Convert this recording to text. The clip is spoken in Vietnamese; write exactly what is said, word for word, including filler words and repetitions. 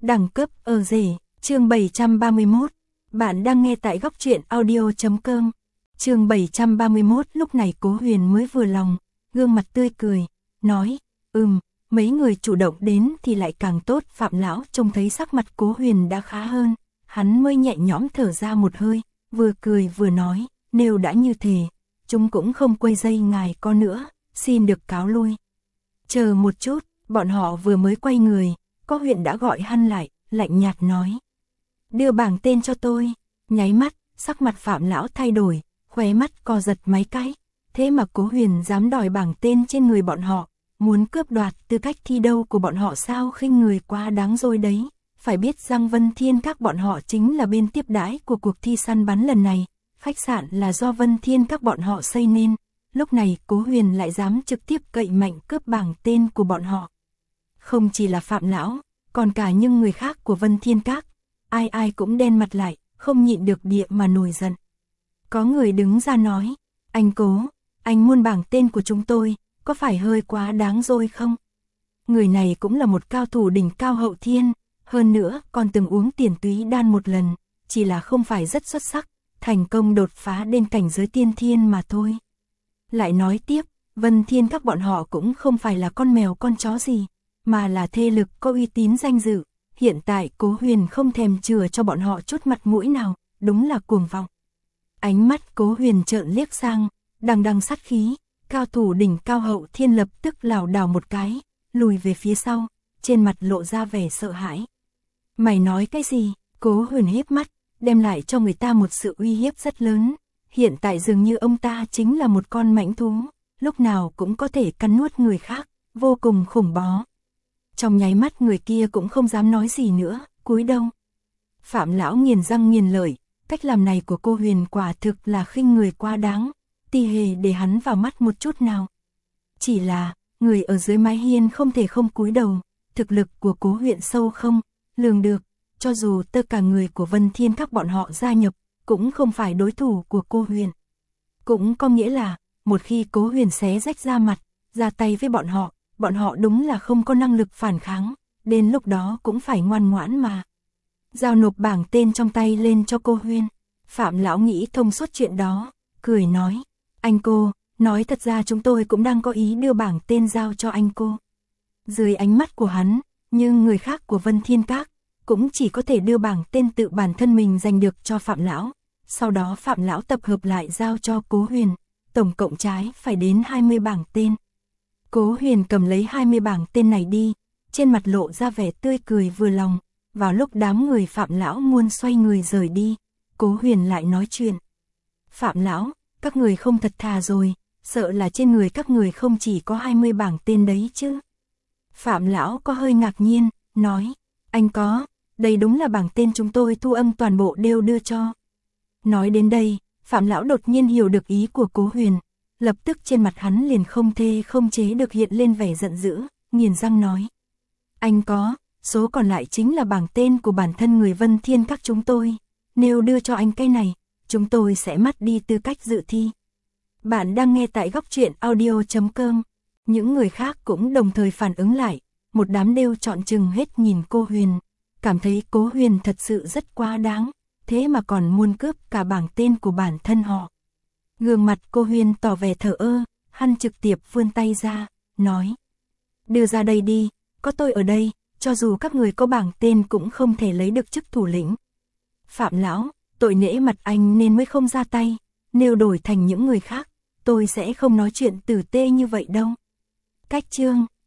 Đẳng cấp ở rể, chương bảy trăm ba mươi mốt. Bạn đang nghe tại góc truyện audio.com. Chương bảy trăm ba mươi mốt. Lúc này Cố Huyền mới vừa lòng, gương mặt tươi cười, nói, ừm, mấy người chủ động đến thì lại càng tốt. Phạm lão trông thấy sắc mặt Cố Huyền đã khá hơn, hắn mới nhẹ nhõm thở ra một hơi, vừa cười vừa nói, nếu đã như thế, chúng cũng không quấy dây ngài có nữa, xin được cáo lui. Chờ một chút, bọn họ vừa mới quay người, Cố Huyền đã gọi hắn lại, lạnh nhạt nói, đưa bảng tên cho tôi. Nháy mắt, sắc mặt Phạm lão thay đổi, khóe mắt co giật mấy cái, thế mà Cố Huyền dám đòi bảng tên trên người bọn họ, muốn cướp đoạt tư cách thi đấu của bọn họ sao? Khinh người quá đáng rồi đấy. Phải biết rằng Vân Thiên Các bọn họ chính là bên tiếp đãi của cuộc thi săn bắn lần này, khách sạn là do Vân Thiên Các bọn họ xây nên, lúc này Cố Huyền lại dám trực tiếp cậy mạnh cướp bảng tên của bọn họ. Không chỉ là Phạm lão, còn cả những người khác của Vân Thiên Các, ai ai cũng đen mặt lại, không nhịn được địa mà nổi giận. Có người đứng ra nói, anh Cố, anh muốn bảng tên của chúng tôi, có phải hơi quá đáng rồi không? Người này cũng là một cao thủ đỉnh cao hậu thiên, hơn nữa còn từng uống tiền túy đan một lần, chỉ là không phải rất xuất sắc, thành công đột phá đến cảnh giới tiên thiên mà thôi. Lại nói tiếp, Vân Thiên Các bọn họ cũng không phải là con mèo con chó gì, mà là thế lực có uy tín danh dự. Hiện tại Cố Huyền không thèm chừa cho bọn họ chút mặt mũi nào, đúng là cuồng vọng. Ánh mắt Cố Huyền trợn liếc sang, đằng đằng sát khí, cao thủ đỉnh cao hậu thiên lập tức lảo đảo một cái, lùi về phía sau, trên mặt lộ ra vẻ sợ hãi. Mày nói cái gì? Cố Huyền híp mắt, đem lại cho người ta một sự uy hiếp rất lớn. Hiện tại dường như ông ta chính là một con mãnh thú, lúc nào cũng có thể cắn nuốt người khác, vô cùng khủng bố. Trong nháy mắt người kia cũng không dám nói gì nữa, cúi đầu. Phạm lão nghiền răng nghiền lợi, cách làm này của cô Huyền quả thực là khinh người quá đáng, ti hề để hắn vào mắt một chút nào. Chỉ là, người ở dưới mái hiên không thể không cúi đầu, thực lực của Cố Huyền sâu không lường được, cho dù tất cả người của Vân Thiên Các bọn họ gia nhập, cũng không phải đối thủ của cô Huyền. Cũng có nghĩa là, một khi Cố Huyền xé rách ra mặt, ra tay với bọn họ, bọn họ đúng là không có năng lực phản kháng, đến lúc đó cũng phải ngoan ngoãn mà. Giao nộp bảng tên trong tay lên cho cô Huyền. Phạm lão nghĩ thông suốt chuyện đó, cười nói, anh cô, nói thật ra chúng tôi cũng đang có ý đưa bảng tên giao cho anh cô. Dưới ánh mắt của hắn, nhưng người khác của Vân Thiên Các cũng chỉ có thể đưa bảng tên tự bản thân mình giành được cho Phạm lão, sau đó Phạm lão tập hợp lại giao cho Cố Huyền, tổng cộng trái phải đến hai mươi bảng tên. Cố Huyền cầm lấy hai mươi bảng tên này đi, trên mặt lộ ra vẻ tươi cười vừa lòng. Vào lúc đám người Phạm lão muốn xoay người rời đi, Cố Huyền lại nói chuyện. Phạm lão, các người không thật thà rồi, sợ là trên người các người không chỉ có hai mươi bảng tên đấy chứ. Phạm lão có hơi ngạc nhiên, nói, anh có, đây đúng là bảng tên chúng tôi thu âm toàn bộ đều đưa cho. Nói đến đây, Phạm lão đột nhiên hiểu được ý của Cố Huyền, lập tức trên mặt hắn liền không thê không chế được hiện lên vẻ giận dữ, nghiền răng nói. Anh có, số còn lại chính là bảng tên của bản thân người Vân Thiên Các chúng tôi, nếu đưa cho anh cái này, chúng tôi sẽ mất đi tư cách dự thi. Bạn đang nghe tại góc truyện audio.com. Những người khác cũng đồng thời phản ứng lại, một đám đều trọn trừng hết nhìn cô Huyền, cảm thấy Cố Huyền thật sự rất quá đáng, thế mà còn muốn cướp cả bảng tên của bản thân họ. Gương mặt cô Huyền tỏ vẻ thờ ơ, hắn trực tiếp vươn tay ra, nói, đưa ra đây đi, có tôi ở đây, cho dù các người có bảng tên cũng không thể lấy được chức thủ lĩnh. Phạm lão, tội nể mặt anh nên mới không ra tay, nếu đổi thành những người khác, tôi sẽ không nói chuyện tử tế như vậy đâu. Cách chương